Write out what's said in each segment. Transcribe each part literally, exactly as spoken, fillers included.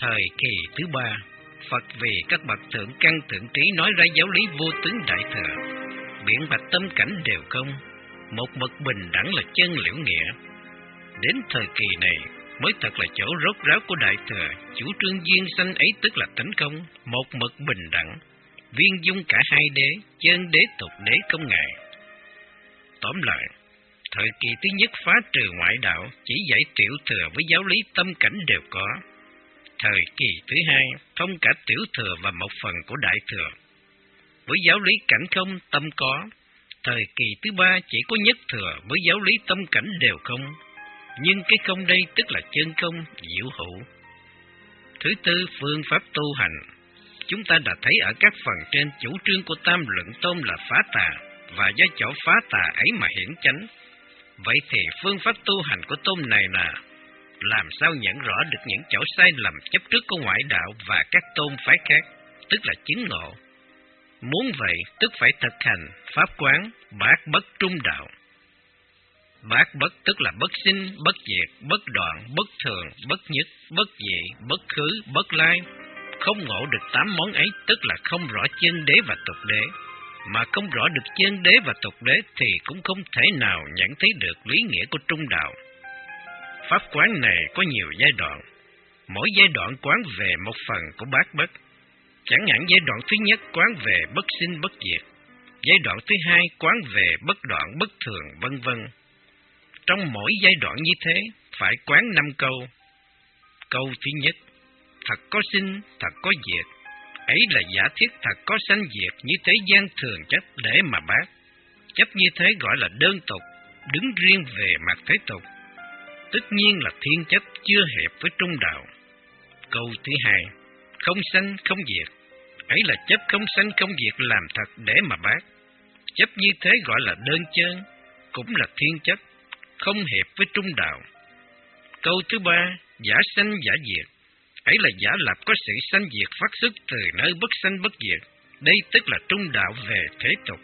Thời kỳ thứ ba, Phật vì các bậc thượng căn thượng trí nói ra giáo lý vô tướng đại thừa, biện bạch tâm cảnh đều không, một mực bình đẳng là chân liễu nghĩa. Đến thời kỳ này mới thật là chỗ rốt ráo của đại thừa, chủ trương duyên sanh ấy tức là tánh không, một mực bình đẳng, viên dung cả hai đế, chân đế tục đế không ngại. Tóm lại, thời kỳ thứ nhất phá trừ ngoại đạo, chỉ dạy tiểu thừa với giáo lý tâm cảnh đều có. Thời kỳ thứ hai, thông cả tiểu thừa và một phần của đại thừa, với giáo lý cảnh không, tâm có. Thời kỳ thứ ba chỉ có nhất thừa với giáo lý tâm cảnh đều không, nhưng cái không đây tức là chân không, diệu hữu. Thứ tư, phương pháp tu hành. Chúng ta đã thấy ở các phần trên chủ trương của Tam Luận Tôn là phá tà, và do chỗ phá tà ấy mà hiển chánh. Vậy thì phương pháp tu hành của Tôn này là làm sao nhận rõ được những chỗ sai lầm chấp trước của ngoại đạo và các tôn phái khác, tức là chứng ngộ. Muốn vậy, tức phải thực hành pháp quán bát bất trung đạo. Bát bất tức là bất sinh, bất diệt, bất đoạn, bất thường, bất nhất, bất dị, bất khứ, bất lai. Không ngộ được tám món ấy tức là không rõ chân đế và tục đế. Mà không rõ được chân đế và tục đế thì cũng không thể nào nhận thấy được lý nghĩa của trung đạo. Pháp quán này có nhiều giai đoạn, mỗi giai đoạn quán về một phần của bát bất. Chẳng hạn giai đoạn thứ nhất quán về bất sinh bất diệt, giai đoạn thứ hai quán về bất đoạn bất thường, vân vân. Trong mỗi giai đoạn như thế phải quán năm câu. Câu thứ nhất, thật có sinh, thật có diệt, ấy là giả thiết thật có sanh diệt như thế gian thường chấp để mà bác. Chấp như thế gọi là đơn tục, đứng riêng về mặt thế tục. Tất nhiên là thiên chấp chưa hiệp với trung đạo. Câu thứ hai, không sanh không diệt, ấy là chấp không sanh không diệt làm thật để mà bác. Chấp như thế gọi là đơn chân, cũng là thiên chấp, không hiệp với trung đạo. Câu thứ ba, giả sanh giả diệt, ấy là giả lập có sự sanh diệt phát xuất từ nơi bất sanh bất diệt, đây tức là trung đạo về thế tục.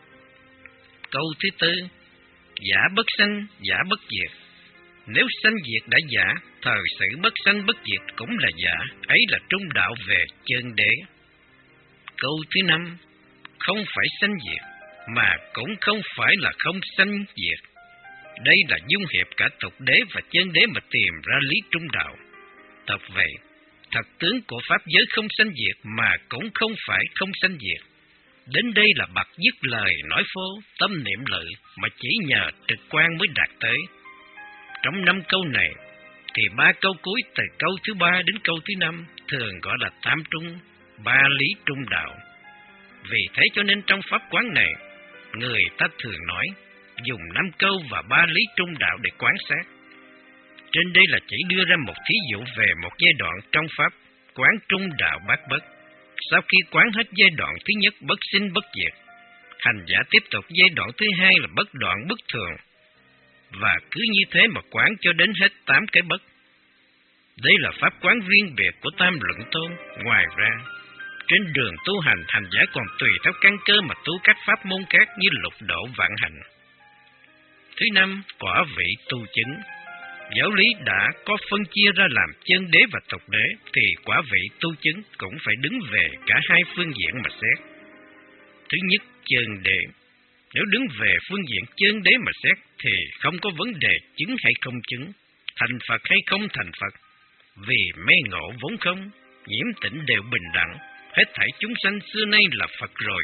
Câu thứ tư, giả bất sanh giả bất diệt, nếu sanh diệt đã giả, thời sự bất sanh bất diệt cũng là giả, ấy là trung đạo về chân đế. Câu thứ năm, không phải sanh diệt, mà cũng không phải là không sanh diệt, đây là dung hiệp cả tục đế và chân đế mà tìm ra lý trung đạo. Thật vậy, thật tướng của pháp giới không sanh diệt mà cũng không phải không sanh diệt. Đến đây là bậc dứt lời nói phô, tâm niệm lự mà chỉ nhờ trực quan mới đạt tới. Trong năm câu này, thì ba câu cuối từ câu thứ ba đến câu thứ năm thường gọi là tam trung, ba lý trung đạo. Vì thế cho nên trong pháp quán này, người ta thường nói, dùng năm câu và ba lý trung đạo để quán sát. Trên đây là chỉ đưa ra một thí dụ về một giai đoạn trong pháp quán trung đạo bát bất. Sau khi quán hết giai đoạn thứ nhất bất sinh bất diệt, hành giả tiếp tục giai đoạn thứ hai là bất đoạn bất thường, và cứ như thế mà quán cho đến hết tám cái bất. Đây là pháp quán riêng biệt của Tam Luận Tôn. Ngoài ra, trên đường tu hành, hành giả còn tùy theo căn cơ mà tu các pháp môn khác như lục độ vạn hành. Thứ năm, quả vị tu chứng. Giáo lý đã có phân chia ra làm chân đế và tục đế, thì quả vị tu chứng cũng phải đứng về cả hai phương diện mà xét. Thứ nhất, chân đế. Nếu đứng về phương diện chân đế mà xét, thì không có vấn đề chứng hay không chứng, thành Phật hay không thành Phật. Vì mê ngộ vốn không, nhiễm tịnh đều bình đẳng, hết thảy chúng sanh xưa nay là Phật rồi.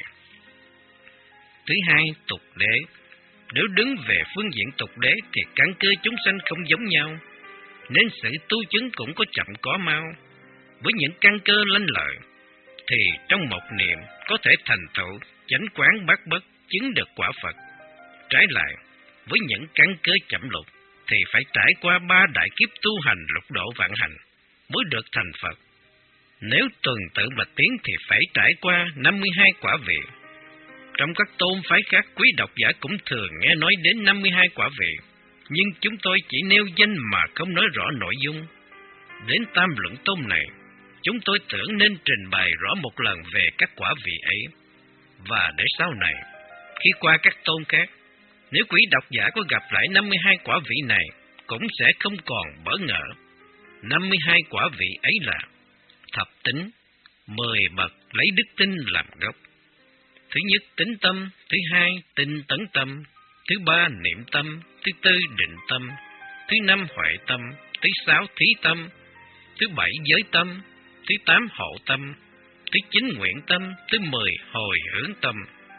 Thứ hai, tục đế. Nếu đứng về phương diện tục đế thì căn cơ chúng sanh không giống nhau, nên sự tu chứng cũng có chậm có mau. Với những căn cơ lanh lợi, thì trong một niệm có thể thành tựu chánh quán bát bất, chứng được quả Phật. Trái lại, với những căn cơ chậm lục, thì phải trải qua ba đại kiếp tu hành lục độ vạn hành mới được thành Phật. Nếu tuần tự mà tiến thì phải trải qua năm mươi hai quả vị. Trong các tôn phái khác, quý độc giả cũng thường nghe nói đến năm mươi hai quả vị, nhưng chúng tôi chỉ nêu danh mà không nói rõ nội dung. Đến Tam Luận Tôn này, chúng tôi tưởng nên trình bày rõ một lần về các quả vị ấy, và để sau này, khi qua các tôn khác, nếu quý độc giả có gặp lại năm mươi hai quả vị này, cũng sẽ không còn bỡ ngỡ. năm mươi hai quả vị ấy là Thập tính, mười bậc lấy đức tin làm gốc. Thứ nhất tính tâm, thứ hai tinh tấn tâm, thứ ba niệm tâm, thứ tư định tâm, thứ năm huệ tâm, thứ sáu thí tâm, thứ bảy giới tâm, thứ tám hộ tâm, thứ chín nguyện tâm, thứ mười hồi hướng tâm.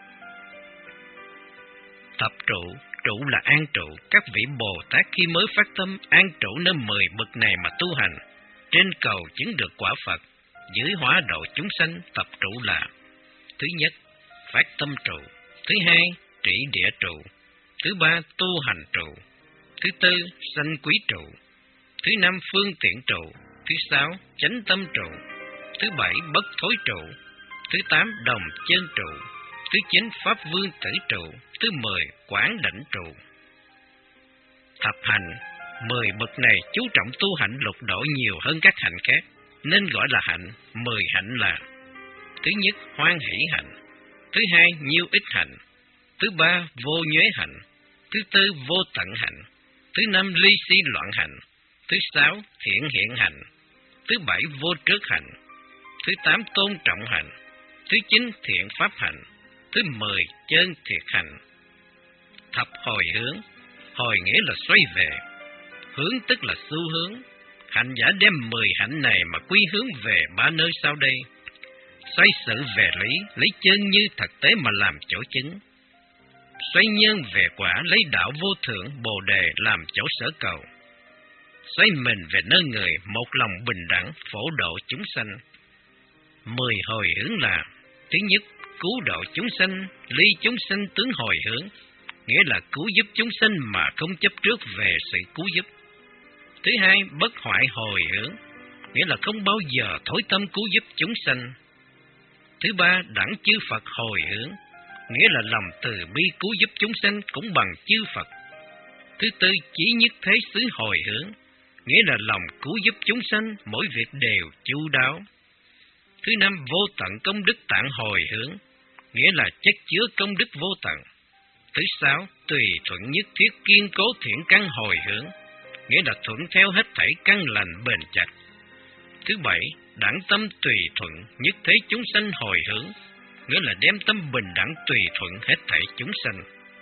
Thập trụ, trụ là an trụ. Các vị Bồ Tát khi mới phát tâm an trụ nơi mười bậc này mà tu hành, trên cầu chứng được quả Phật, dưới hóa độ chúng sanh. Thập trụ là: thứ nhất, phát tâm trụ; thứ hai, trị địa trụ; thứ ba, tu hành trụ; thứ tư, sanh quý trụ; thứ năm, phương tiện trụ; thứ sáu, chánh tâm trụ; thứ bảy, bất thối trụ; thứ tám, đồng chân trụ; thứ chín, pháp vương tử trụ; thứ mười, quảng đảnh trụ. Thập hành, mười bậc này chú trọng tu hạnh lục độ nhiều hơn các hạnh khác, nên gọi là hạnh. Mười hạnh là: thứ nhất, hoan hỷ hạnh; thứ hai, nhiêu ích hạnh; thứ ba, vô nhuế hạnh; thứ tư, vô tận hạnh; thứ năm, ly si loạn hạnh; thứ sáu, thiện hiện hạnh; thứ bảy, vô trước hạnh; thứ tám, tôn trọng hạnh; thứ chín, thiện pháp hạnh; thứ mười, chân thiệt hạnh. Thập hồi hướng, hồi nghĩa là xoay về, hướng tức là xu hướng. Hành giả đem mười hạnh này mà quy hướng về ba nơi sau đây: xoay sự về lý, lấy chân như thực tế mà làm chỗ chứng; xoay nhân về quả, lấy đạo vô thượng Bồ đề làm chỗ sở cầu; xoay mình về nơi người, một lòng bình đẳng phổ độ chúng sanh. Mười hồi hướng là: thứ nhất, cứu độ chúng sanh, ly chúng sanh tướng hồi hướng, nghĩa là cứu giúp chúng sanh mà không chấp trước về sự cứu giúp. Thứ hai, bất hoại hồi hướng, nghĩa là không bao giờ thối tâm cứu giúp chúng sanh. Thứ ba, đẳng chư Phật hồi hướng, nghĩa là lòng từ bi cứu giúp chúng sanh cũng bằng chư Phật. Thứ tư, chí nhất thế xứ hồi hướng, nghĩa là lòng cứu giúp chúng sanh mỗi việc đều chu đáo. Thứ năm, vô tận công đức tạng hồi hướng, nghĩa là chất chứa công đức vô tận. Thứ sáu, tùy thuận nhất thiết kiên cố thiện căn hồi hướng, nghĩa là thuận theo hết thảy căn lành bền chặt. Thứ bảy, đẳng tâm tùy thuận nhất thế chúng sanh hồi hướng, nghĩa là đem tâm bình đẳng tùy thuận hết thảy chúng sanh.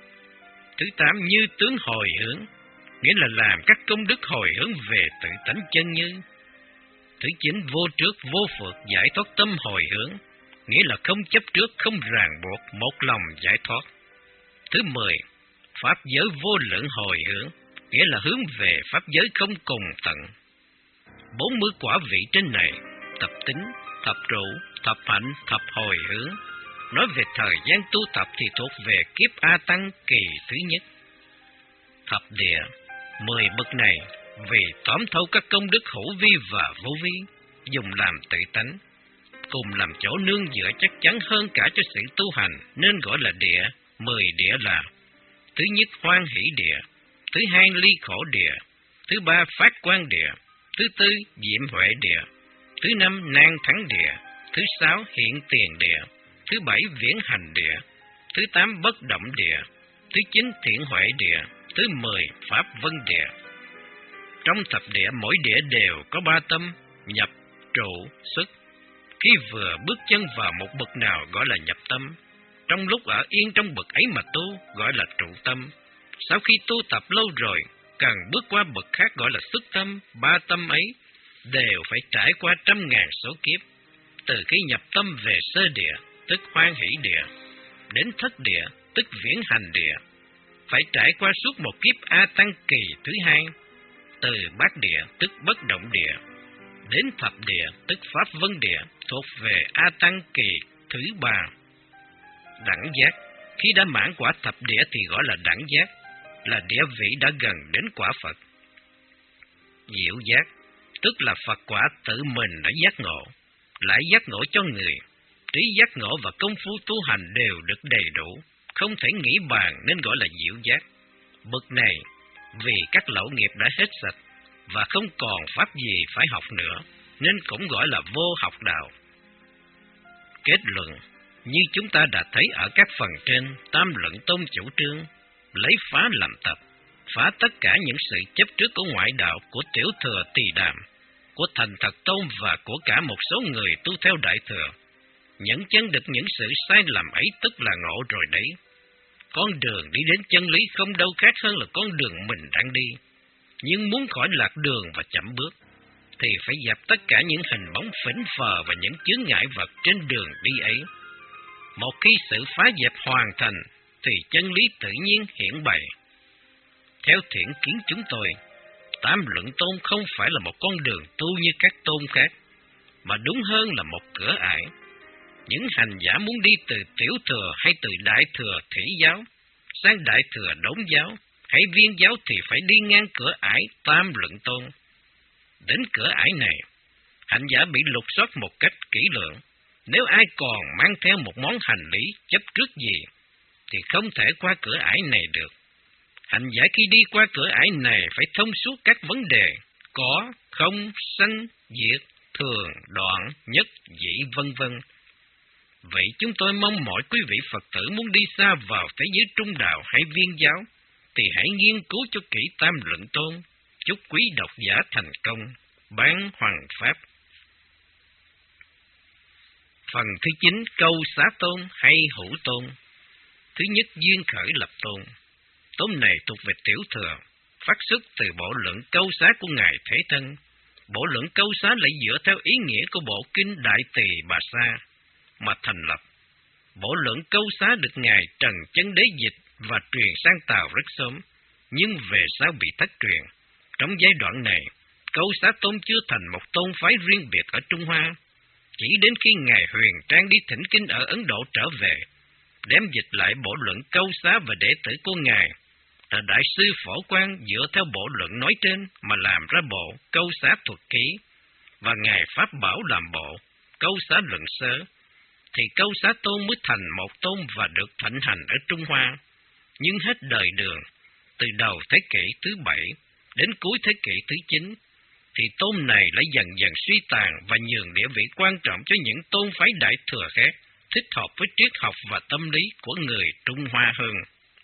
Thứ tám, như tướng hồi hướng, nghĩa là làm các công đức hồi hướng về tự tánh chân như. Thứ chín, vô trước vô phượt giải thoát tâm hồi hướng, nghĩa là không chấp trước không ràng buộc, một lòng giải thoát. Thứ mười, pháp giới vô lượng hồi hướng, nghĩa là hướng về pháp giới không cùng tận. Bốn mươi quả vị trên này, thập tính, thập trụ, thập hạnh, thập hồi hướng, nói về thời gian tu tập thì thuộc về kiếp A Tăng kỳ thứ nhất. Thập địa, mười bậc này vì tóm thấu các công đức hữu vi và vô vi, dùng làm tự tánh, cùng làm chỗ nương dựa chắc chắn hơn cả cho sự tu hành, nên gọi là địa. Mười địa là: thứ nhất, hoan hỷ địa; thứ hai, ly khổ địa; thứ ba, phát quang địa; thứ tư, diệm huệ địa; thứ năm, nan thắng địa; thứ sáu, hiện tiền địa; thứ bảy, viễn hành địa; thứ tám, bất động địa; thứ chín, thiện huệ địa; thứ mười, pháp vân địa. Trong thập địa, mỗi địa đều có ba tâm: nhập, trụ, xuất. Khi vừa bước chân vào một bậc nào gọi là nhập tâm, trong lúc ở yên trong bậc ấy mà tu gọi là trụ tâm. Sau khi tu tập lâu rồi, cần bước qua bậc khác gọi là xuất tâm. Ba tâm ấy đều phải trải qua trăm ngàn số kiếp, từ khi nhập tâm về sơ địa, tức hoan hỷ địa, đến thất địa, tức viễn hành địa, phải trải qua suốt một kiếp A Tăng kỳ thứ hai, từ bát địa, tức bất động địa, đến thập địa, tức pháp vân địa, thuộc về A Tăng kỳ thứ ba. Đẳng giác, khi đã mãn quả thập địa thì gọi là đẳng giác, là địa vị đã gần đến quả Phật. Diệu giác, tức là Phật quả tự mình đã giác ngộ, lại giác ngộ cho người. Trí giác ngộ và công phu tu hành đều được đầy đủ, không thể nghĩ bàn nên gọi là diệu giác. Bậc này vì các lậu nghiệp đã hết sạch và không còn pháp gì phải học nữa, nên cũng gọi là vô học đạo. Kết luận, như chúng ta đã thấy ở các phần trên, Tam Luận Tôn chủ trương lấy phá làm tập, phá tất cả những sự chấp trước của ngoại đạo của tiểu thừa Tỳ Đàm, của Thành Thật Tôn và của cả một số người tu theo Đại Thừa. Nhận chân được những sự sai lầm ấy tức là ngộ rồi đấy. Con đường đi đến chân lý không đâu khác hơn là con đường mình đang đi. Nhưng muốn khỏi lạc đường và chậm bước, thì phải dẹp tất cả những hình bóng phỉnh phờ và những chướng ngại vật trên đường đi ấy. Một khi sự phá dẹp hoàn thành, thì chân lý tự nhiên hiển bày. Theo thiện kiến chúng tôi, Tam Luận Tôn không phải là một con đường tu như các tôn khác, mà đúng hơn là một cửa ải. Những hành giả muốn đi từ Tiểu Thừa hay từ Đại Thừa Thủy giáo sang Đại Thừa Đốn giáo hay Viên giáo thì phải đi ngang cửa ải Tam Luận Tôn. Đến cửa ải này, hành giả bị lục soát một cách kỹ lưỡng. Nếu ai còn mang theo một món hành lý chấp trước gì, thì không thể qua cửa ải này được. Hành giả khi đi qua cửa ải này phải thông suốt các vấn đề có, không, sanh, diệt, thường, đoạn, nhất, dĩ, vân vân. Vậy chúng tôi mong mọi quý vị Phật tử muốn đi xa vào thế giới trung đạo hay Viên giáo, thì hãy nghiên cứu cho kỹ Tam Luận Tôn. Chúc quý độc giả thành công. Bán Hoằng Pháp. Phần thứ chín, câu xá tôn hay hữu tôn. Thứ nhất, duyên khởi lập tôn. Tôn này thuộc về Tiểu Thừa, phát xuất từ bộ luận câu xá của Ngài Thế Thân. Bộ luận câu xá lại dựa theo ý nghĩa của bộ kinh Đại Tỳ Bà Sa mà thành lập. Bộ luận câu xá được Ngài Trần Chân Đế dịch và truyền sang Tàu rất sớm, nhưng về sau bị thất truyền. Trong giai đoạn này, câu xá tôn chưa thành một tôn phái riêng biệt ở Trung Hoa. Chỉ đến khi Ngài Huyền Trang đi thỉnh kinh ở Ấn Độ trở về, đem dịch lại bộ luận câu xá và đệ tử của Ngài là Đại sư Phổ Quang dựa theo bộ luận nói trên mà làm ra bộ câu xá thuật ký, và Ngài Pháp Bảo làm bộ câu xá luận sớ, thì câu xá tôn mới thành một tôn và được thịnh hành ở Trung Hoa. Nhưng hết đời Đường, từ đầu thế kỷ thứ bảy đến cuối thế kỷ thứ chín, thì tôn này lại dần dần suy tàn và nhường địa vị quan trọng cho những tôn phái Đại Thừa khác, thích hợp với triết học và tâm lý của người Trung Hoa hơn.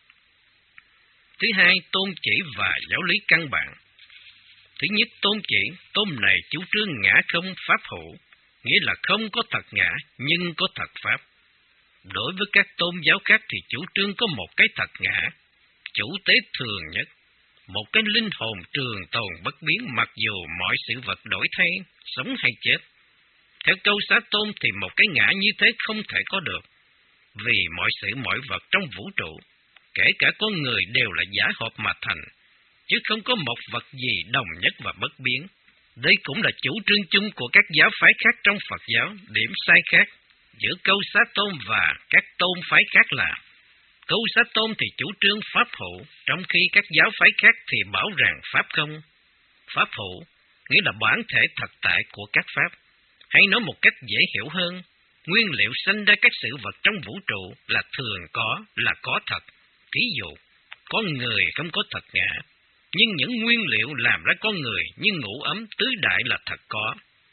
Thứ hai, tôn chỉ và giáo lý căn bản. Thứ nhất, tôn chỉ, tôn này chủ trương ngã không pháp hữu, nghĩa là không có thật ngã nhưng có thật pháp. Đối với các tôn giáo khác thì chủ trương có một cái thật ngã, chủ tế thường nhất, một cái linh hồn trường tồn bất biến mặc dù mọi sự vật đổi thay, sống hay chết. Theo câu xá tôn thì một cái ngã như thế không thể có được, vì mọi sự mọi vật trong vũ trụ, kể cả con người đều là giả hợp mà thành, chứ không có một vật gì đồng nhất và bất biến. Đây cũng là chủ trương chung của các giáo phái khác trong Phật giáo. Điểm sai khác giữa câu xá tôn và các tôn phái khác là câu xá tôn thì chủ trương pháp hữu, trong khi các giáo phái khác thì bảo rằng pháp không. Pháp hữu nghĩa là bản thể thật tại của các pháp. Hay nói một cách dễ hiểu hơn, nguyên liệu sanh ra các sự vật trong vũ trụ là thường có, là có thật. Ví dụ, con người không có thật ngã, nhưng những nguyên liệu làm ra con người như ngũ ấm tứ đại là thật có.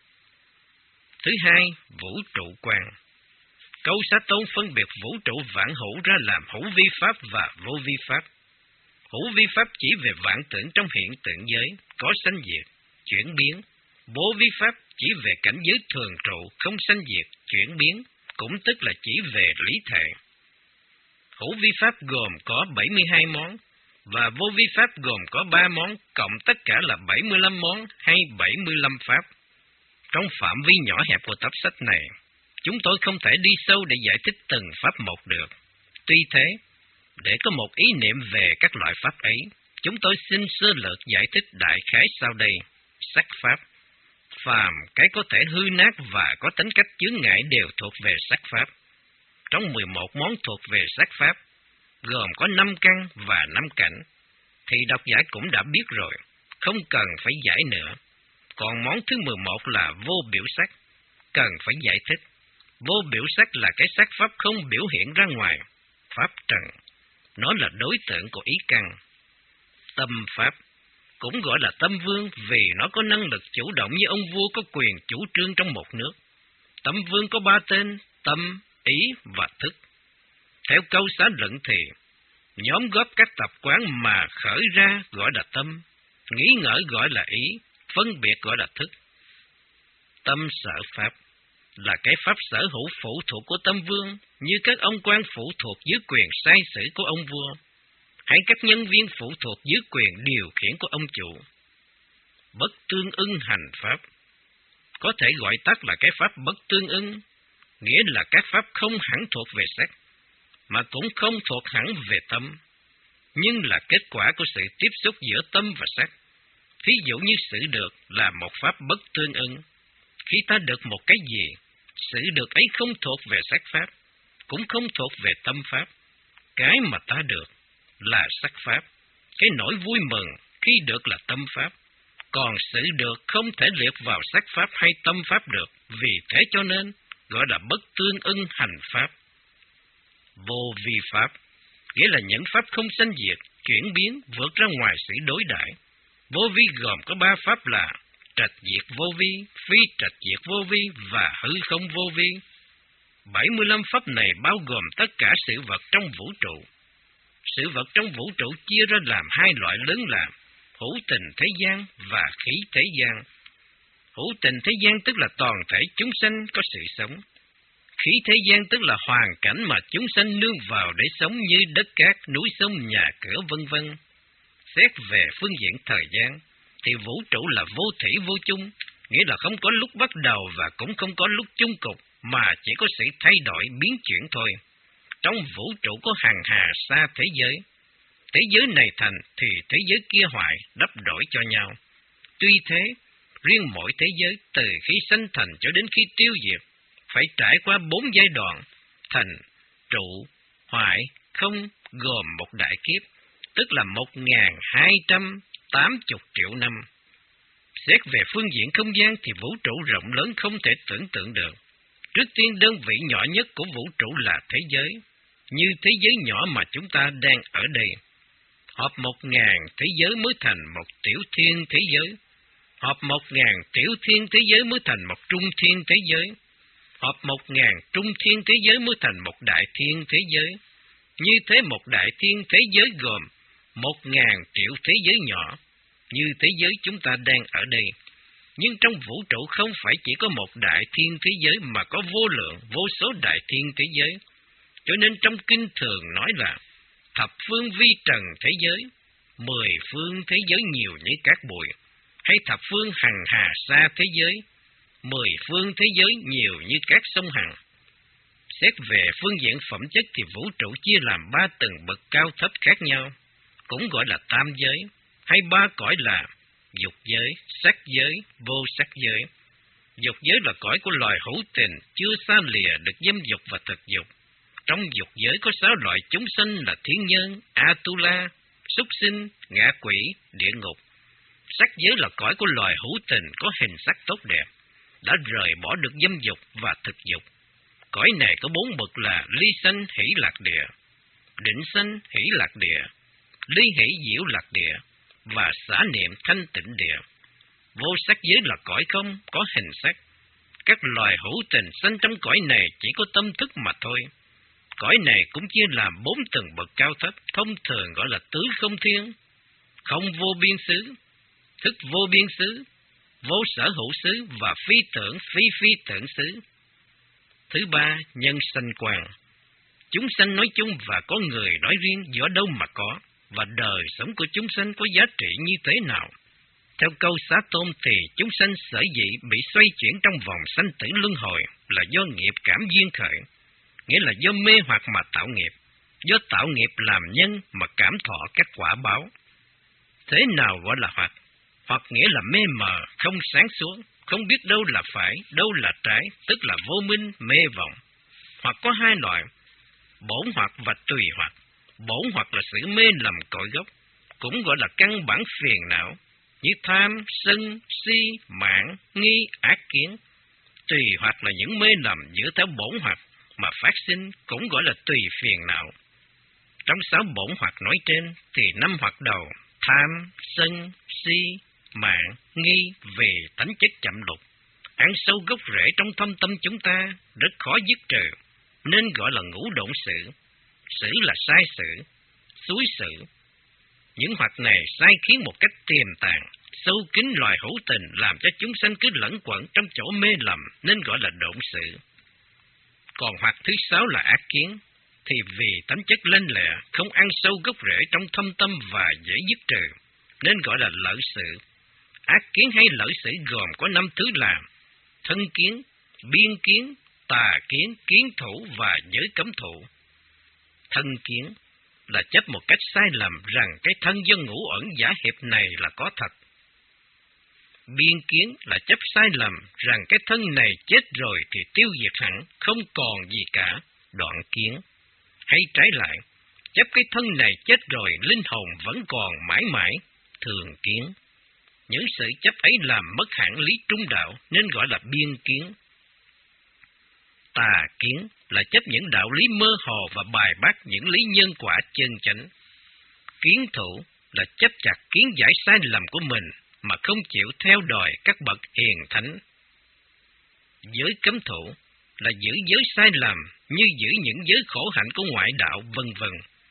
Thứ hai, vũ trụ quan. Câu xá tôn phân biệt vũ trụ vạn hữu ra làm hữu vi pháp và vô vi pháp. Hữu vi pháp chỉ về vạn tưởng trong hiện tượng giới, có sanh diệt, chuyển biến. Vô vi pháp chỉ về cảnh giới thường trụ, không sanh diệt, chuyển biến, cũng tức là chỉ về lý thể. Hữu vi pháp gồm có bảy mươi hai món, và vô vi pháp gồm có ba món, cộng tất cả là bảy mươi lăm món hay bảy mươi lăm pháp. Trong phạm vi nhỏ hẹp của tập sách này, chúng tôi không thể đi sâu để giải thích từng pháp một được. Tuy thế, để có một ý niệm về các loại pháp ấy, chúng tôi xin sơ lược giải thích đại khái sau đây. Sắc pháp. Phàm cái có thể hư nát và có tính cách chướng ngại đều thuộc về sắc pháp. Trong mười một món thuộc về sắc pháp, gồm có năm căn và năm cảnh, thì độc giả cũng đã biết rồi, không cần phải giải nữa. Còn món thứ mười một là vô biểu sắc, cần phải giải thích. Vô biểu sắc là cái sắc pháp không biểu hiện ra ngoài, pháp trần, nó là đối tượng của ý căn. Tâm pháp, cũng gọi là tâm vương vì nó có năng lực chủ động như ông vua có quyền chủ trương trong một nước. Tâm vương có ba tên, tâm, ý và thức. Theo câu xá luận thì, nhóm góp các tập quán mà khởi ra gọi là tâm, nghĩ ngợi gọi là ý, phân biệt gọi là thức. Tâm sở pháp là cái pháp sở hữu phụ thuộc của tâm vương, như các ông quan phụ thuộc dưới quyền sai sử của ông vua, hay các nhân viên phụ thuộc dưới quyền điều khiển của ông chủ. Bất tương ưng hành pháp có thể gọi tắt là cái pháp bất tương ưng, nghĩa là các pháp không hẳn thuộc về sắc, mà cũng không thuộc hẳn về tâm, nhưng là kết quả của sự tiếp xúc giữa tâm và sắc. Thí dụ như xử được là một pháp bất tương ưng. Khi ta được một cái gì, sự được ấy không thuộc về sắc pháp, cũng không thuộc về tâm pháp. Cái mà ta được là sắc pháp, cái nỗi vui mừng khi được là tâm pháp, còn sự được không thể liệt vào sắc pháp hay tâm pháp được, vì thế cho nên gọi là bất tương ưng hành pháp. Vô vi pháp nghĩa là những pháp không sanh diệt, chuyển biến, vượt ra ngoài sự đối đãi. Vô vi gồm có ba pháp là trạch diệt vô vi, phi trạch diệt vô vi và hư không vô vi. bảy mươi lăm pháp này bao gồm tất cả sự vật trong vũ trụ. Sự vật trong vũ trụ chia ra làm hai loại lớn là hữu tình thế gian và khí thế gian. Hữu tình thế gian tức là toàn thể chúng sanh có sự sống. Khí thế gian tức là hoàn cảnh mà chúng sanh nương vào để sống, như đất cát, núi sông, nhà cửa vân vân. Xét về phương diện thời gian thì vũ trụ là vô thủy vô chung, nghĩa là không có lúc bắt đầu và cũng không có lúc chung cục, mà chỉ có sự thay đổi biến chuyển thôi. Trong vũ trụ có hàng hà xa thế giới. Thế giới này thành thì thế giới kia hoại, đắp đổi cho nhau. Tuy thế, riêng mỗi thế giới từ khi sanh thành cho đến khi tiêu diệt phải trải qua bốn giai đoạn: thành, trụ, hoại, không, gồm một đại kiếp, tức là một nghìn hai trăm tám mươi triệu năm. Xét về phương diện không gian thì vũ trụ rộng lớn không thể tưởng tượng được. Trước tiên, đơn vị nhỏ nhất của vũ trụ là thế giới, như thế giới nhỏ mà chúng ta đang ở đây. Hợp một ngàn thế giới mới thành một tiểu thiên thế giới. Hợp một ngàn tiểu thiên thế giới mới thành một trung thiên thế giới. Hợp một ngàn trung thiên thế giới mới thành một đại thiên thế giới. Như thế một đại thiên thế giới gồm một ngàn triệu thế giới nhỏ, như thế giới chúng ta đang ở đây. Nhưng trong vũ trụ không phải chỉ có một đại thiên thế giới mà có vô lượng, vô số đại thiên thế giới. Cho nên trong kinh thường nói là thập phương vi trần thế giới, mười phương thế giới nhiều như cát bụi, hay thập phương hằng hà xa thế giới, mười phương thế giới nhiều như các sông Hằng. Xét về phương diện phẩm chất thì vũ trụ chia làm ba tầng bậc cao thấp khác nhau, cũng gọi là tam giới, hay ba cõi là dục giới, sắc giới, vô sắc giới. Dục giới là cõi của loài hữu tình, chưa xa lìa được dâm dục và thực dục. Trong dục giới có sáu loại chúng sanh là thiên nhân, Atula, súc sinh, ngạ quỷ, địa ngục. Sắc giới là cõi của loài hữu tình có hình sắc tốt đẹp, đã rời bỏ được dâm dục và thực dục. Cõi này có bốn bậc là ly sanh hỷ lạc địa, định sanh hỷ lạc địa, ly hỷ diệu lạc địa và xả niệm thanh tịnh địa. Vô sắc giới là cõi không có hình sắc. Các loài hữu tình sanh trong cõi này chỉ có tâm thức mà thôi. Cõi này cũng chia làm bốn tầng bậc cao thấp, thông thường gọi là tứ không thiên: không vô biên xứ, thức vô biên xứ, vô sở hữu xứ và phi tưởng phi phi tưởng xứ. Thứ ba, nhân sanh quan. Chúng sanh nói chung và có người nói riêng do đâu mà có, và đời sống của chúng sanh có giá trị như thế nào. Theo câu Xá Tôn thì chúng sanh sở dĩ bị xoay chuyển trong vòng sanh tử luân hồi là do nghiệp cảm duyên khởi, nghĩa là do mê hoặc mà tạo nghiệp, do tạo nghiệp làm nhân mà cảm thọ các quả báo. Thế nào gọi là hoặc? Hoặc nghĩa là mê mờ, không sáng suốt, không biết đâu là phải, đâu là trái, tức là vô minh, mê vọng. Hoặc có hai loại, bổn hoặc và tùy hoặc. Bổn hoặc là sự mê lầm cội gốc, cũng gọi là căn bản phiền não, như tham, sân, si, mạn, nghi, ác kiến. Tùy hoặc là những mê lầm giữa theo bổn hoặc mà phát sinh, cũng gọi là tùy phiền não. Trong sáu bổn hoặc nói trên thì năm hoặc đầu, tham, sân, si, mạn, nghi về tánh chất chậm lục, ăn sâu gốc rễ trong thâm tâm chúng ta, rất khó dứt trừ, nên gọi là ngũ độn sự. Sử là sai sử, xúi sử. Những hoặc này sai khiến một cách tiềm tàng, sâu kín loài hữu tình, làm cho chúng sanh cứ lẫn quẩn trong chỗ mê lầm, nên gọi là độn sự. Còn hoặc thứ sáu là ác kiến, thì vì tánh chất lanh lẹ, không ăn sâu gốc rễ trong thâm tâm và dễ dứt trừ, nên gọi là lợi sự. Ác kiến hay lợi sự gồm có năm thứ là thân kiến, biên kiến, tà kiến, kiến thủ và giới cấm thủ. Thân kiến là chấp một cách sai lầm rằng cái thân do ngũ ẩn giả hiệp này là có thật. Biên kiến là chấp sai lầm rằng cái thân này chết rồi thì tiêu diệt hẳn, không còn gì cả, đoạn kiến. Hay trái lại, chấp cái thân này chết rồi, linh hồn vẫn còn mãi mãi, thường kiến. Những sự chấp ấy làm mất hẳn lý trung đạo, nên gọi là biên kiến. Tà kiến là chấp những đạo lý mơ hồ và bài bác những lý nhân quả chân chánh. Kiến thủ là chấp chặt kiến giải sai lầm của mình, mà không chịu theo đòi các bậc hiền thánh. Giới cấm thủ là giữ giới sai lầm, như giữ những giới khổ hạnh của ngoại đạo, vân vân.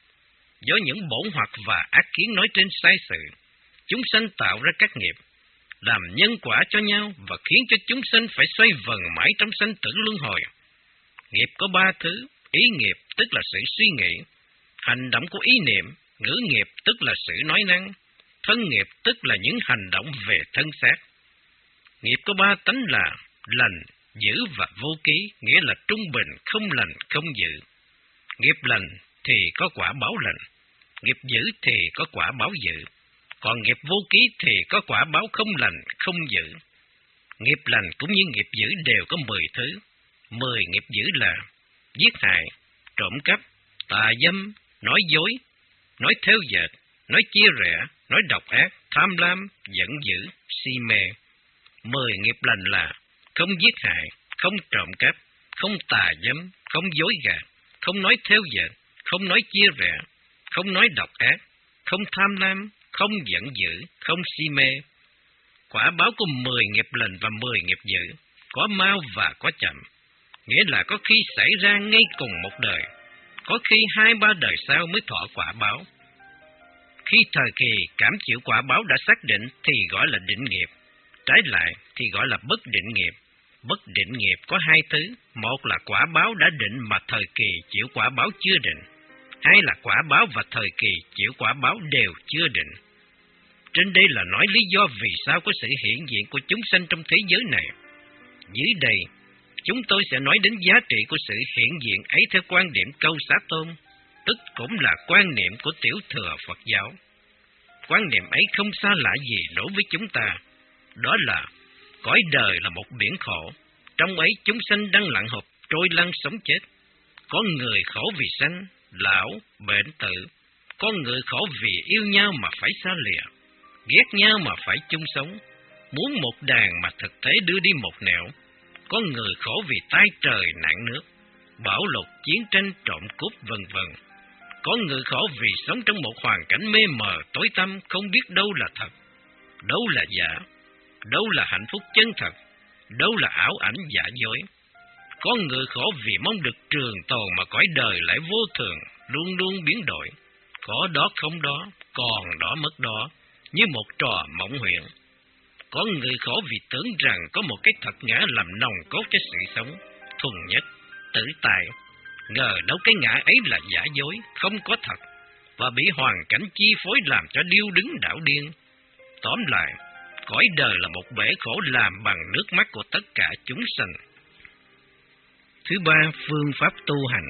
Do những bổn hoặc và ác kiến nói trên sai sự, chúng sanh tạo ra các nghiệp, làm nhân quả cho nhau và khiến cho chúng sanh phải xoay vần mãi trong sanh tử luân hồi. Nghiệp có ba thứ: ý nghiệp tức là sự suy nghĩ, hành động của ý niệm, ngữ nghiệp tức là sự nói năng, thân nghiệp tức là những hành động về thân xác. Nghiệp có ba tánh là lành, dữ và vô ký, nghĩa là trung bình, không lành, không dữ. Nghiệp lành thì có quả báo lành, nghiệp dữ thì có quả báo dữ, còn nghiệp vô ký thì có quả báo không lành, không dữ. Nghiệp lành cũng như nghiệp dữ đều có mười thứ. Mười nghiệp dữ là giết hại, trộm cắp, tà dâm, nói dối, nói theo dệt, nói chia rẽ, nói độc ác, tham lam, giận dữ, si mê. Mười nghiệp lành là không giết hại, không trộm cắp, không tà dâm, không dối gạt, không nói theo dệt, không nói chia rẽ, không nói độc ác, không tham lam, không giận dữ, không si mê. Quả báo của mười nghiệp lành và mười nghiệp dữ có mau và có chậm, nghĩa là có khi xảy ra ngay cùng một đời, có khi hai ba đời sau mới thọ quả báo. Khi thời kỳ cảm chịu quả báo đã xác định thì gọi là định nghiệp, trái lại thì gọi là bất định nghiệp. Bất định nghiệp có hai thứ: một là quả báo đã định mà thời kỳ chịu quả báo chưa định, hai là quả báo và thời kỳ chịu quả báo đều chưa định. Trên đây là nói lý do vì sao có sự hiện diện của chúng sanh trong thế giới này. Dưới đây, chúng tôi sẽ nói đến giá trị của sự hiện diện ấy theo quan điểm Câu Xá Tôn, tức cũng là quan niệm của tiểu thừa Phật giáo. Quan niệm ấy không xa lạ gì đối với chúng ta, đó là cõi đời là một biển khổ, trong ấy chúng sanh đang lặn hộp trôi lăn sống chết. Có người khổ vì sanh, lão, bệnh tử, có người khổ vì yêu nhau mà phải xa lìa, ghét nhau mà phải chung sống, muốn một đàn mà thực tế đưa đi một nẻo. Có người khổ vì tai trời nạn nước, bão lụt, chiến tranh, trộm cướp, vân vân. Có người khổ vì sống trong một hoàn cảnh mê mờ tối tăm, không biết đâu là thật, đâu là giả, đâu là hạnh phúc chân thật, đâu là ảo ảnh giả dối. Có người khổ vì mong được trường tồn mà cõi đời lại vô thường, luôn luôn biến đổi, có đó không đó, còn đó mất đó, như một trò mộng huyễn. Có người khổ vì tưởng rằng có một cái thật ngã làm nòng cốt cho sự sống, thuần nhất, tử tại, ngờ đâu cái ngã ấy là giả dối, không có thật, và bị hoàn cảnh chi phối làm cho điêu đứng đảo điên. Tóm lại, cõi đời là một bể khổ làm bằng nước mắt của tất cả chúng sanh. Thứ ba, phương pháp tu hành.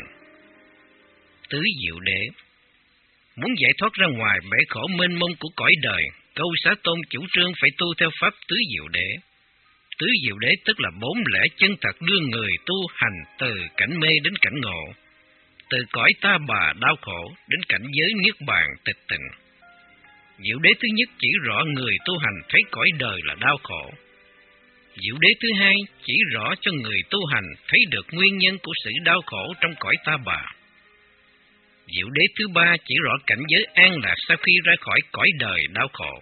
Tứ Diệu Đế. Muốn giải thoát ra ngoài bể khổ mênh mông của cõi đời, Câu Xá Tôn chủ trương phải tu theo pháp Tứ Diệu Đế. Tứ Diệu Đế tức là bốn lẽ chân thật đưa người tu hành từ cảnh mê đến cảnh ngộ, từ cõi ta bà đau khổ đến cảnh giới niết bàn tịch tịnh. Diệu Đế thứ nhất chỉ rõ người tu hành thấy cõi đời là đau khổ. Diệu Đế thứ hai chỉ rõ cho người tu hành thấy được nguyên nhân của sự đau khổ trong cõi ta bà. Diệu Đế thứ ba chỉ rõ cảnh giới an lạc sau khi ra khỏi cõi đời đau khổ.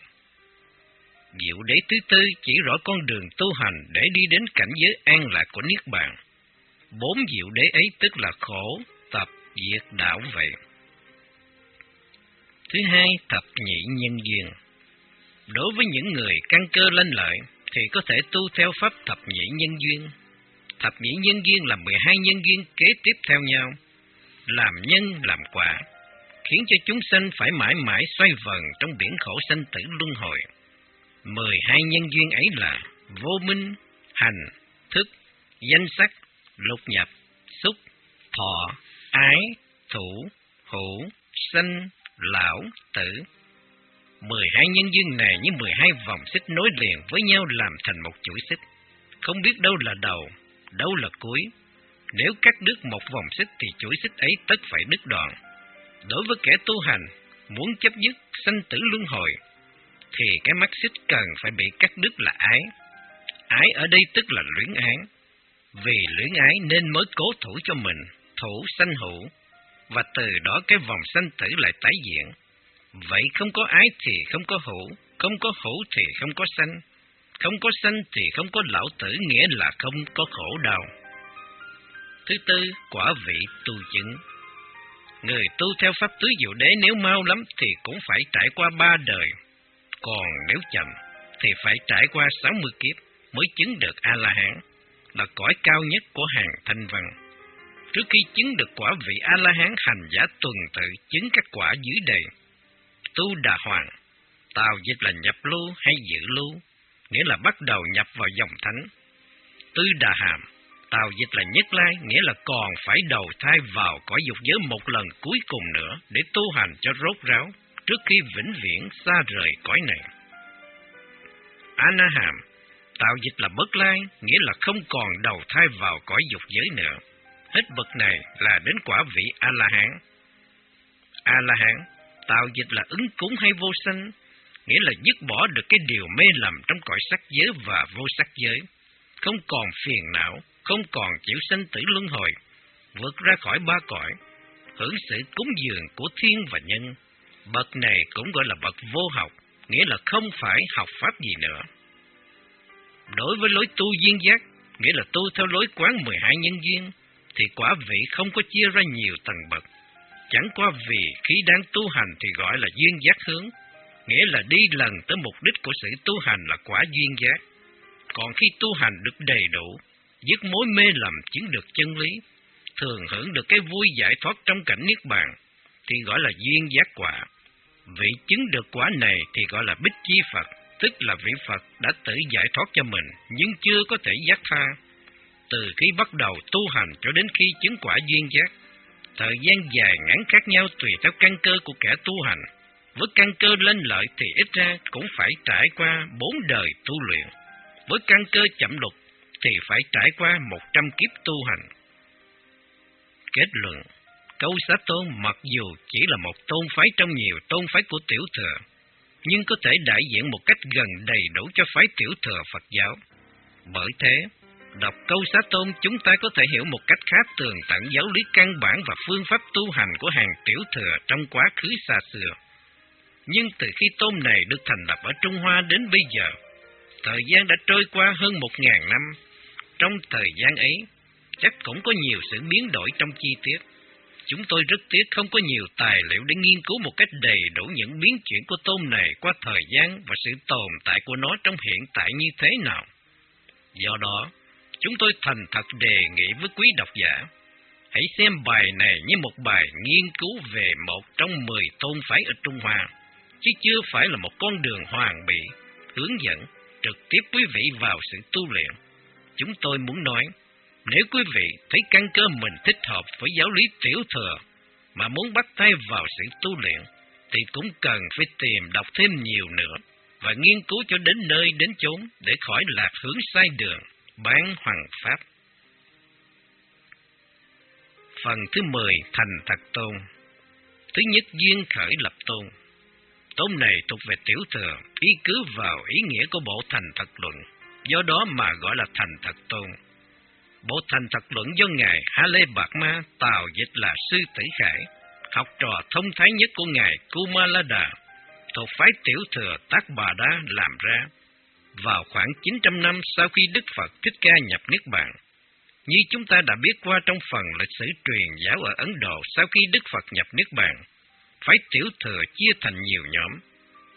Diệu Đế thứ tư chỉ rõ con đường tu hành để đi đến cảnh giới an lạc của niết bàn. Bốn diệu đế ấy tức là khổ, tập, diệt, đạo vậy. Thứ hai, thập nhị nhân duyên. Đối với những người căn cơ lanh lợi thì có thể tu theo pháp thập nhị nhân duyên. Thập nhị nhân duyên là mười hai nhân duyên kế tiếp theo nhau, làm nhân làm quả, khiến cho chúng sanh phải mãi mãi xoay vần trong biển khổ sanh tử luân hồi. Mười hai nhân duyên ấy là vô minh, hành, thức, danh sắc, lục nhập, xúc, thọ, ái, thủ, hữu, sanh, lão, tử. Mười hai nhân duyên này như mười hai vòng xích nối liền với nhau làm thành một chuỗi xích, không biết đâu là đầu, đâu là cuối. Nếu cắt đứt một vòng xích thì chuỗi xích ấy tất phải đứt đoạn. Đối với kẻ tu hành muốn chấm dứt sanh tử luân hồi thì cái mắt xích cần phải bị cắt đứt là ái. Ái ở đây tức là luyến ái. Vì luyến ái nên mới cố thủ cho mình, thủ sanh hữu, và từ đó cái vòng sanh tử lại tái diễn. Vậy không có ái thì không có hữu, không có hữu thì không có sanh, không có sanh thì không có lão tử, nghĩa là không có khổ đau. Thứ tư, quả vị tu chứng. Người tu theo pháp tứ diệu đế nếu mau lắm thì cũng phải trải qua ba đời, còn nếu chậm thì phải trải qua sáu mươi kiếp mới chứng được A-la-hán, là cõi cao nhất của hàng thanh văn. Trước khi chứng được quả vị A-la-hán, hành giả tuần tự chứng các quả dưới đây. Tu đà hoàng, tào dịch là nhập lưu hay dự lưu, nghĩa là bắt đầu nhập vào dòng thánh. Tư đà hàm, tào dịch là nhất lai, nghĩa là còn phải đầu thai vào cõi dục giới một lần cuối cùng nữa để tu hành cho rốt ráo, trước khi vĩnh viễn xa rời cõi này. A-na hàm, tào dịch là bất lai, nghĩa là không còn đầu thai vào cõi dục giới nữa. Hết bậc này là đến quả vị A-la-hán. A-la-hán, tào dịch là ứng cúng hay vô sanh, nghĩa là dứt bỏ được cái điều mê lầm trong cõi sắc giới và vô sắc giới, không còn phiền não, không còn chịu sanh tử luân hồi, vượt ra khỏi ba cõi, hưởng sự cúng dường của thiên và nhân. Bậc này cũng gọi là bậc vô học, nghĩa là không phải học pháp gì nữa. Đối với lối tu duyên giác, nghĩa là tu theo lối quán mười hai nhân duyên, thì quả vị không có chia ra nhiều tầng bậc. Chẳng qua vì khi đang tu hành thì gọi là duyên giác hướng, nghĩa là đi lần tới mục đích của sự tu hành là quả duyên giác. Còn khi tu hành được đầy đủ, dứt mối mê lầm, chứng được chân lý, thường hưởng được cái vui giải thoát trong cảnh niết bàn, thì gọi là duyên giác quả. Vị chứng được quả này thì gọi là bích chi Phật, tức là vị Phật đã tự giải thoát cho mình nhưng chưa có thể giác tha. Từ khi bắt đầu tu hành cho đến khi chứng quả duyên giác, thời gian dài ngắn khác nhau tùy theo căn cơ của kẻ tu hành. Với căn cơ lên lợi thì ít ra cũng phải trải qua bốn đời tu luyện. Với căn cơ chậm lục thì phải trải qua một trăm kiếp tu hành. Kết luận, Câu Xá Tôn mặc dù chỉ là một tôn phái trong nhiều tôn phái của Tiểu Thừa, nhưng có thể đại diện một cách gần đầy đủ cho phái Tiểu Thừa Phật giáo. Bởi thế, đọc Câu Xá Tôn chúng ta có thể hiểu một cách khá tường tận giáo lý căn bản và phương pháp tu hành của hàng Tiểu Thừa trong quá khứ xa xưa. Nhưng từ khi tôn này được thành lập ở Trung Hoa đến bây giờ, thời gian đã trôi qua hơn một ngàn năm. Trong thời gian ấy, chắc cũng có nhiều sự biến đổi trong chi tiết. Chúng tôi rất tiếc không có nhiều tài liệu để nghiên cứu một cách đầy đủ những biến chuyển của tôn này qua thời gian và sự tồn tại của nó trong hiện tại như thế nào. Do đó, chúng tôi thành thật đề nghị với quý độc giả, hãy xem bài này như một bài nghiên cứu về một trong mười tôn phái ở Trung Hoa, chứ chưa phải là một con đường hoàn bị, hướng dẫn trực tiếp quý vị vào sự tu luyện. Chúng tôi muốn nói, nếu quý vị thấy căn cơ mình thích hợp với giáo lý Tiểu Thừa mà muốn bắt tay vào sự tu luyện, thì cũng cần phải tìm đọc thêm nhiều nữa và nghiên cứu cho đến nơi đến chốn để khỏi lạc hướng sai đường, bán hoằng pháp. Phần thứ mười, thành thật tôn. Thứ nhất, duyên khởi lập tôn. Tôn này thuộc về Tiểu Thừa, ý cứ vào ý nghĩa của bộ thành thật luận, do đó mà gọi là thành thật tôn. Bộ thành thật luận do Ngài Ha Lê Bạt Ma, tào dịch là Sư Tử Khải, học trò thông thái nhất của Ngài Kumalada, thuộc phái Tiểu Thừa Tác Bà Đa làm ra, vào khoảng chín trăm năm sau khi Đức Phật Thích Ca nhập Niết Bàn. Như chúng ta đã biết qua trong phần lịch sử truyền giáo ở Ấn Độ sau khi Đức Phật nhập Niết Bàn, phái Tiểu Thừa chia thành nhiều nhóm.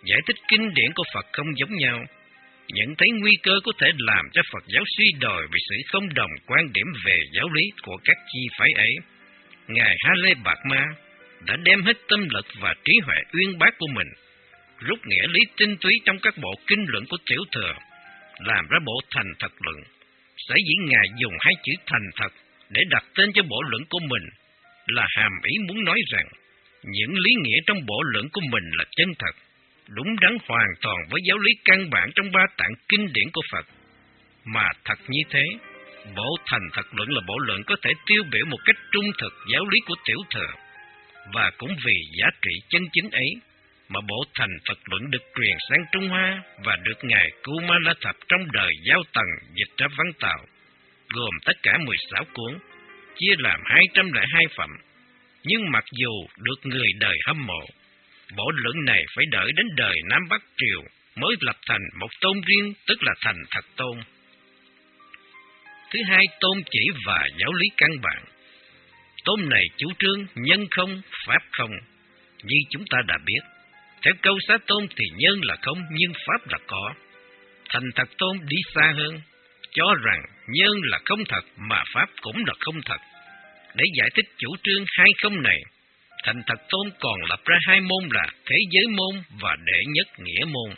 giải thích kinh điển của Phật không giống nhau, nhận thấy nguy cơ có thể làm cho Phật giáo suy đồi vì sự không đồng quan điểm về giáo lý của các chi phái ấy, Ngài Ha Lê Bạt Ma đã đem hết tâm lực và trí huệ uyên bác của mình, rút nghĩa lý tinh túy trong các bộ kinh luận của Tiểu Thừa, làm ra bộ Thành Thật Luận. Sở dĩ Ngài dùng hai chữ thành thật để đặt tên cho bộ luận của mình là hàm ý muốn nói rằng những lý nghĩa trong bộ luận của mình là chân thật, đúng đắn hoàn toàn với giáo lý căn bản trong ba tạng kinh điển của Phật. Mà thật như thế, bộ Thành Thật Luận là bộ luận có thể tiêu biểu một cách trung thực giáo lý của Tiểu Thừa, và cũng vì giá trị chân chính ấy mà bộ Thành Thật Luận được truyền sang Trung Hoa và được Ngài Kumala Thập trong đời Giao Tần dịch ra văn Tào, gồm tất cả mười sáu cuốn, chia làm hai trăm lẻ hai phẩm. Nhưng mặc dù được người đời hâm mộ, bộ luận này phải đợi đến đời Nam Bắc Triều mới lập thành một tôn riêng, tức là Thành Thật Tôn. Thứ hai, tôn chỉ và giáo lý căn bản. Tôn này chủ trương nhân không, pháp không. Như chúng ta đã biết, theo câu Xá Tôn thì nhân là không nhưng pháp là có. Thành Thật Tôn đi xa hơn, cho rằng nhân là không thật mà pháp cũng là không thật. Để giải thích chủ trương hai không này, Thành Thật Tôn còn lập ra hai môn là thế giới môn và đệ nhất nghĩa môn.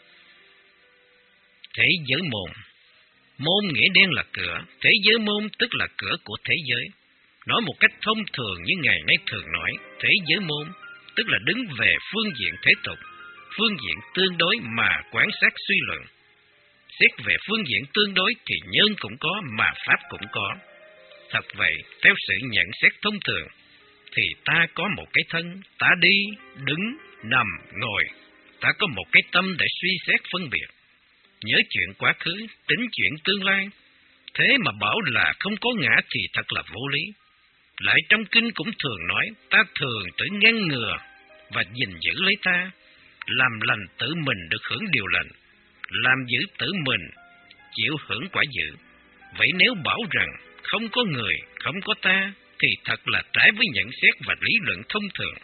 Thế giới môn, môn nghĩa đen là cửa, thế giới môn tức là cửa của thế giới. Nói một cách thông thường như ngày nay thường nói, thế giới môn tức là đứng về phương diện thế tục, phương diện tương đối mà quan sát suy luận. Xét về phương diện tương đối thì nhân cũng có mà pháp cũng có. Thật vậy, theo sự nhận xét thông thường, thì ta có một cái thân, ta đi, đứng, nằm, ngồi, ta có một cái tâm để suy xét phân biệt, nhớ chuyện quá khứ, tính chuyện tương lai. Thế mà bảo là không có ngã thì thật là vô lý. Lại trong kinh cũng thường nói, ta thường tự ngăn ngừa và gìn giữ lấy ta, làm lành tự mình được hưởng điều lành, làm dữ tự mình chịu hưởng quả dữ. Vậy nếu bảo rằng không có người, không có ta, thì thật là trái với nhận xét và lý luận thông thường.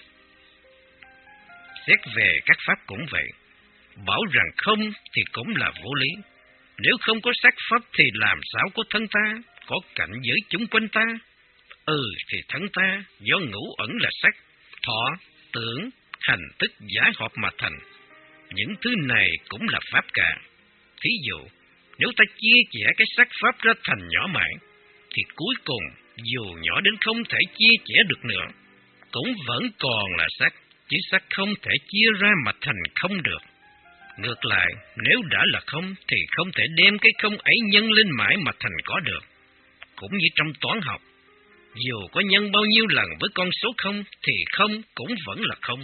Xét về các pháp cũng vậy, bảo rằng không thì cũng là vô lý. Nếu không có sắc pháp thì làm sao có thân ta, có cảnh giới chúng quanh ta? Ừ thì thân ta do ngũ ẩn là sắc, thọ, tưởng, hành thức giả hợp mà thành. Những thứ này cũng là pháp cả. Thí dụ, nếu ta chia sẻ cái sắc pháp ra thành nhỏ mạn, thì cuối cùng dù nhỏ đến không thể chia sẻ được nữa, cũng vẫn còn là sắc, chứ sắc không thể chia ra mà thành không được. Ngược lại, nếu đã là không thì không thể đem cái không ấy nhân lên mãi mà thành có được. Cũng như trong toán học, dù có nhân bao nhiêu lần với con số không thì không cũng vẫn là không.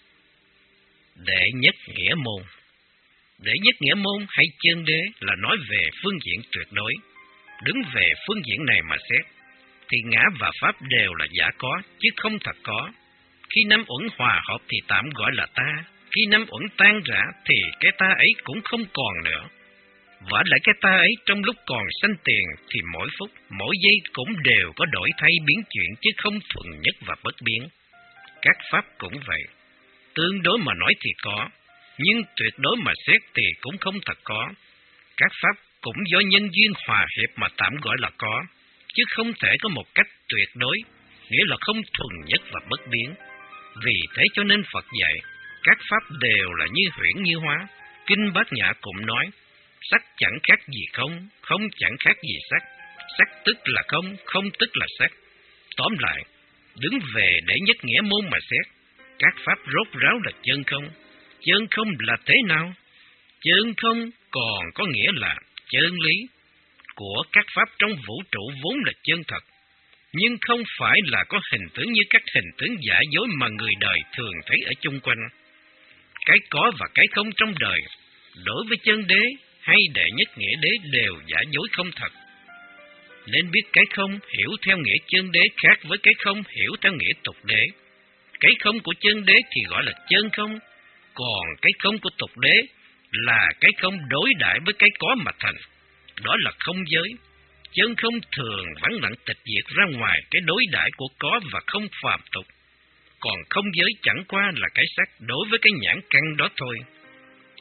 Đệ nhất nghĩa môn. Đệ nhất nghĩa môn hay chân đế là nói về phương diện tuyệt đối. Đứng về phương diện này mà xét, thì ngã và pháp đều là giả có, chứ không thật có. Khi năm uẩn hòa hợp thì tạm gọi là ta, khi năm uẩn tan rã thì cái ta ấy cũng không còn nữa. Vả lại cái ta ấy trong lúc còn sanh tiền thì mỗi phút, mỗi giây cũng đều có đổi thay biến chuyển, chứ không thuần nhất và bất biến. Các pháp cũng vậy, tương đối mà nói thì có, nhưng tuyệt đối mà xét thì cũng không thật có. Các pháp cũng do nhân duyên hòa hiệp mà tạm gọi là có, chứ không thể có một cách tuyệt đối, nghĩa là không thuần nhất và bất biến. Vì thế cho nên Phật dạy, các pháp đều là như huyễn như hóa. Kinh Bát Nhã cũng nói, sắc chẳng khác gì không, không chẳng khác gì sắc, sắc tức là không, không tức là sắc. Tóm lại, đứng về để nhất nghĩa môn mà xét, các pháp rốt ráo là chân không. Chân không là thế nào? Chân không còn có nghĩa là chân lý của các pháp trong vũ trụ vốn là chân thật, nhưng không phải là có hình tướng như các hình tướng giả dối mà người đời thường thấy ở chung quanh. Cái có và cái không trong đời, đối với chân đế hay đệ nhất nghĩa đế đều giả dối không thật. Nên biết cái không hiểu theo nghĩa chân đế khác với cái không hiểu theo nghĩa tục đế. Cái không của chân đế thì gọi là chân không, còn cái không của tục đế là cái không đối đãi với cái có mà thành. Đó là không giới. Chân không thường vắng lặng tịch diệt ra ngoài cái đối đãi của có và không phàm tục. Còn không giới chẳng qua là cái sắc đối với cái nhãn căn đó thôi.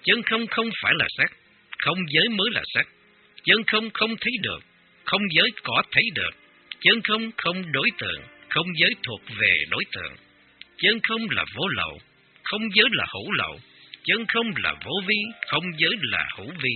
chân không không phải là sắc, không giới mới là sắc. Chân không không thấy được, không giới có thấy được. Chân không không đối tượng, không giới thuộc về đối tượng. Chân không là vô lậu, không giới là hữu lậu. Chân không là vô vi, không giới là hữu vi.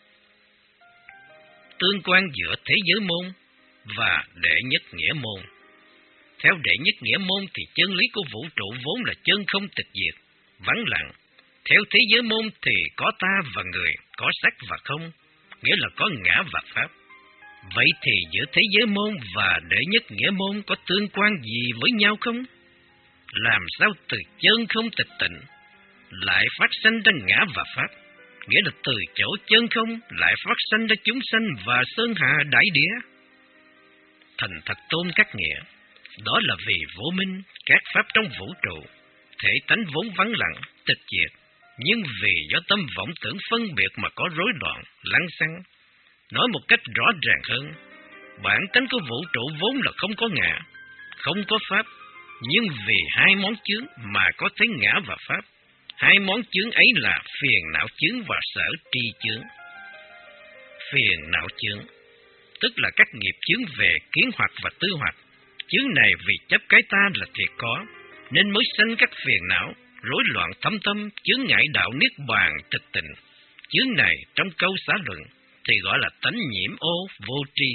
Tương quan giữa thế giới môn và đệ nhất nghĩa môn. Theo đệ nhất nghĩa môn thì chân lý của vũ trụ vốn là chân không tịch diệt, vắng lặng. Theo thế giới môn thì có ta và người, có sắc và không, nghĩa là có ngã và pháp. Vậy thì giữa thế giới môn và đệ nhất nghĩa môn có tương quan gì với nhau không? Làm sao từ chân không tịch tịnh lại phát sanh ra ngã và pháp? Nghĩa là từ chỗ chân không lại phát sanh ra chúng sanh và sơn hà đại địa. Thành Thật Tôn các nghĩa, đó là vì vô minh, các pháp trong vũ trụ, thể tánh vốn vắng lặng, tịch diệt, nhưng vì do tâm vọng tưởng phân biệt mà có rối loạn, lăng xăng. Nói một cách rõ ràng hơn, bản tánh của vũ trụ vốn là không có ngã, không có pháp, nhưng vì hai món chướng mà có thấy ngã và pháp. Hai món chướng ấy là phiền não chướng và sở tri chướng. Phiền não chướng, tức là các nghiệp chướng về kiến hoặc và tư hoặc. Chướng này vì chấp cái ta là thiệt có, nên mới sanh các phiền não, rối loạn thâm tâm, chướng ngại đạo niết bàn tịch tịnh. Chướng này trong câu xá luận thì gọi là tánh nhiễm ô vô tri.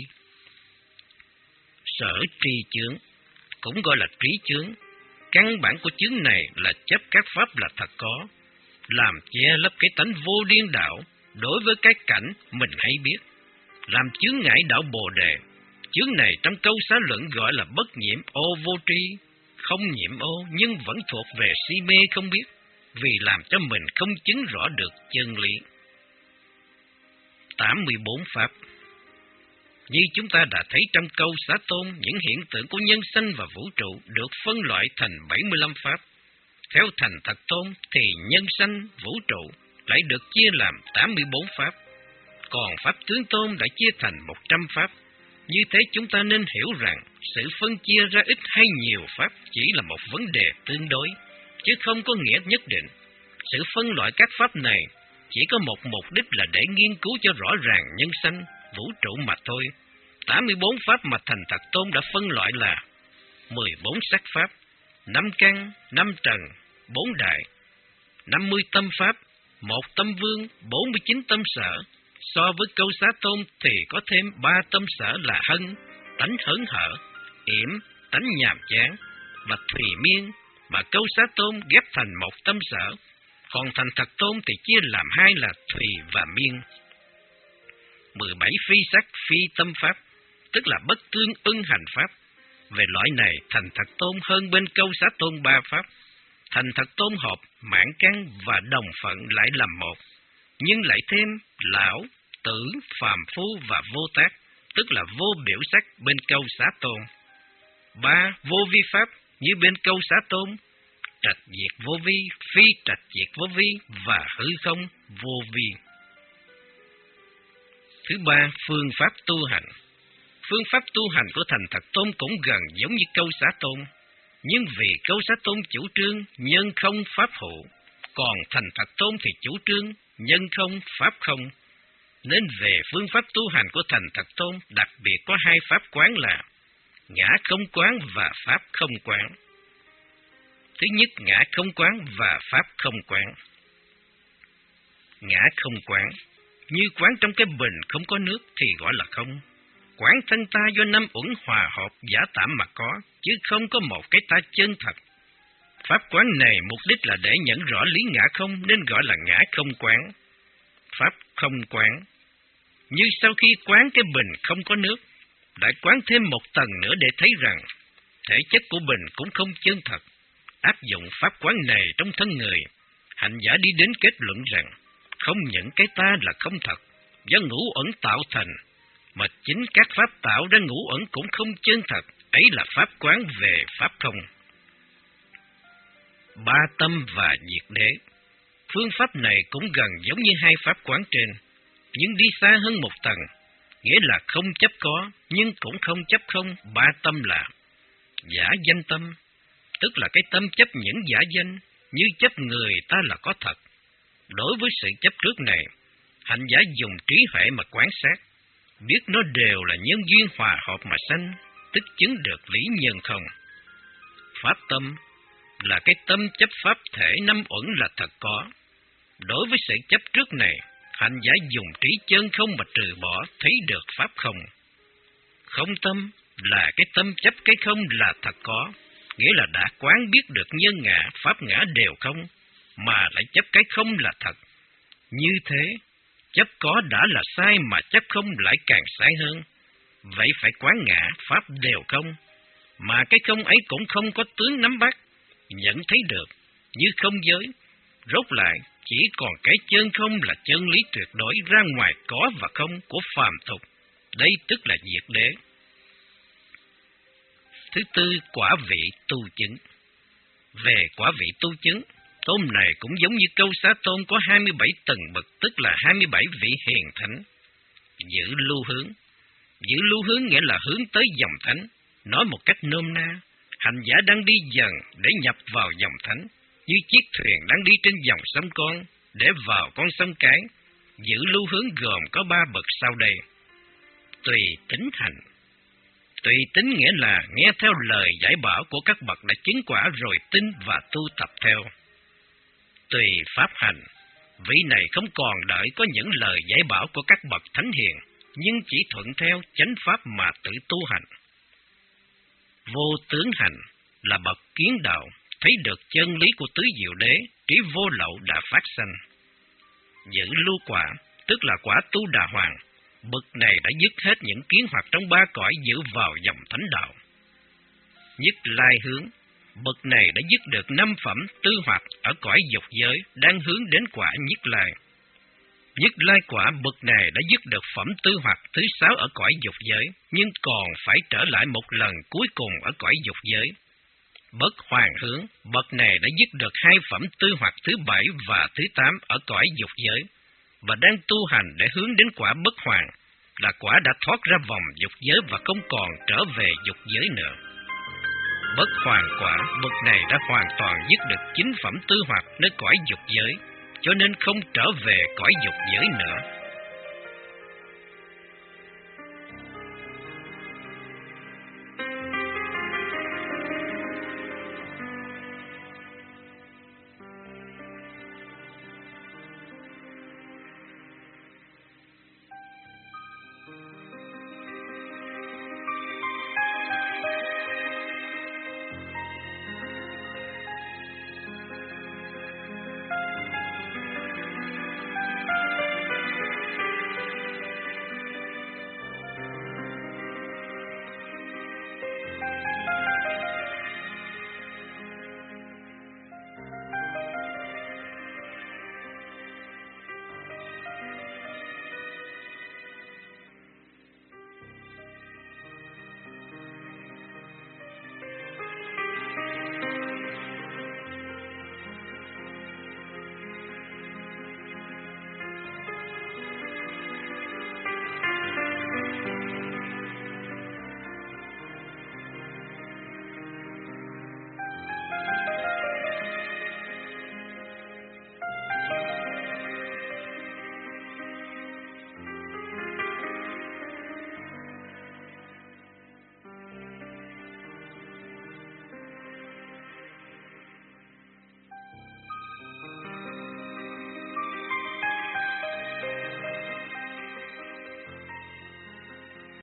Sở tri chướng cũng gọi là trí chướng. Căn bản của chướng này là chấp các pháp là thật có, làm che lấp cái tánh vô điên đạo đối với cái cảnh mình hay biết, làm chướng ngại đạo Bồ Đề. Chướng này trong câu xá luận gọi là bất nhiễm ô vô tri, không nhiễm ô nhưng vẫn thuộc về si mê không biết, vì làm cho mình không chứng rõ được chân lý. tám mươi bốn Pháp. Như chúng ta đã thấy trong câu xá tôn, những hiện tượng của nhân sanh và vũ trụ được phân loại thành bảy mươi lăm Pháp. Theo Thành Thật Tôn thì nhân sanh, vũ trụ lại được chia làm tám mươi bốn Pháp, còn Pháp Tướng Tôn đã chia thành một trăm Pháp. Như thế chúng ta nên hiểu rằng sự phân chia ra ít hay nhiều Pháp chỉ là một vấn đề tương đối, chứ không có nghĩa nhất định. Sự phân loại các Pháp này chỉ có một mục đích là để nghiên cứu cho rõ ràng nhân sanh, vũ trụ mà thôi. tám mươi bốn Pháp mà Thành Thật Tôn đã phân loại là mười bốn sắc Pháp, năm căn, năm trần, bốn đại, năm mươi tâm Pháp, một tâm vương, bốn mươi chín tâm sở. So với câu xá tôn thì có thêm ba tâm sở là hân, tánh hớn hở, yểm, tánh nhàm chán và thùy miên, mà câu xá tôn ghép thành một tâm sở. Còn Thành Thật Tôn thì chia làm hai là thùy và miên. mười bảy phi sắc phi tâm Pháp, tức là bất tương ưng hành Pháp. Về loại này, Thành Thật Tôn hơn bên câu xá tôn ba Pháp. Thành Thật Tôn hợp mãn căn và đồng phận lại làm một, nhưng lại thêm lão, tử, phàm phu và vô tác, tức là vô biểu sắc bên câu xá tôn. Ba vô vi Pháp như bên câu xá tôn, trạch diệt vô vi, phi trạch diệt vô vi và hư không vô vi. Thứ ba, phương pháp tu hành. Phương pháp tu hành của Thành Thật Tôn cũng gần giống như câu xá tôn, nhưng vì câu xá tôn chủ trương nhân không pháp hữu, còn Thành Thật Tôn thì chủ trương nhân không pháp không, nên về phương pháp tu hành của Thành Thật Tôn đặc biệt có hai pháp quán là ngã không quán và pháp không quán. Thứ nhất, ngã không quán và pháp không quán. Ngã không quán, như quán trong cái bình không có nước thì gọi là không. Quán thân ta do năm uẩn hòa hợp giả tạm mà có, chứ không có một cái ta chân thật. Pháp quán này mục đích là để nhận rõ lý ngã không nên gọi là ngã không quán. Pháp không quán, như sau khi quán cái bình không có nước, lại quán thêm một tầng nữa để thấy rằng thể chất của bình cũng không chân thật. Áp dụng pháp quán này trong thân người, hành giả đi đến kết luận rằng không những cái ta là không thật, do ngũ uẩn tạo thành, mà chính các pháp tạo ra ngũ uẩn cũng không chân thật, ấy là pháp quán về pháp không. Ba tâm và diệt đế. Phương pháp này cũng gần giống như hai pháp quán trên, nhưng đi xa hơn một tầng, nghĩa là không chấp có, nhưng cũng không chấp không. Ba tâm là giả danh tâm, tức là cái tâm chấp những giả danh, như chấp người ta là có thật, Đối với sự chấp trước này, hành giả dùng trí huệ mà quan sát, biết nó đều là nhân duyên hòa hợp mà sanh, tức chứng được lý nhân không. Pháp tâm là cái tâm chấp pháp thể năm uẩn là thật có. Đối với sự chấp trước này, hành giả dùng trí chân không mà trừ bỏ, thấy được pháp không. Không tâm là cái tâm chấp cái không là thật có, nghĩa là đã quán biết được nhân ngã, pháp ngã đều không, mà lại chấp cái không là thật. Như thế, chấp có đã là sai mà chấp không lại càng sai hơn. Vậy phải quán ngã, pháp đều không, mà cái không ấy cũng không có tướng nắm bắt, nhận thấy được, như không giới. Rốt lại, chỉ còn cái chân không là chân lý tuyệt đối ra ngoài có và không của phàm tục. Đây tức là diệt đế. Thứ tư, quả vị tu chứng. Về quả vị tu chứng, tôn này cũng giống như câu xá tôn có hai mươi bảy tầng bậc, tức là hai mươi bảy vị hiền thánh. Giữ lưu hướng. Giữ lưu hướng nghĩa là hướng tới dòng thánh. Nói một cách nôm na, hành giả đang đi dần để nhập vào dòng thánh, như chiếc thuyền đang đi trên dòng sông con để vào con sông cái. Giữ lưu hướng gồm có ba bậc sau đây. Tùy tính hành. Tùy tính nghĩa là nghe theo lời giải bảo của các bậc đã chứng quả rồi tin và tu tập theo. Tùy pháp hành. Vị này không còn đợi có những lời giải bảo của các bậc thánh hiền, nhưng chỉ thuận theo chánh pháp mà tự tu hành. Vô tướng hành là bậc kiến đạo, thấy được chân lý của tứ diệu đế, trí vô lậu đã phát sanh. Giữ lưu quả, tức là quả tu đà hoàng. Bậc này đã dứt hết những kiến hoặc trong ba cõi, giữ vào dòng thánh đạo. Nhất lai hướng, bậc này đã dứt được năm phẩm tư hoặc ở cõi dục giới, đang hướng đến quả nhất lai. Nhất lai quả, bậc này đã dứt được phẩm tư hoặc thứ sáu ở cõi dục giới, nhưng còn phải trở lại một lần cuối cùng ở cõi dục giới. Bất hoàng hướng, bậc này đã dứt được hai phẩm tư hoặc thứ bảy và thứ tám ở cõi dục giới, và đang tu hành để hướng đến quả bất hoàng, là quả đã thoát ra vòng dục giới và không còn trở về dục giới nữa. Bất hoàng quả, bậc này đã hoàn toàn dứt được chín phẩm tư hoặc nơi cõi dục giới, cho nên không trở về cõi dục giới nữa.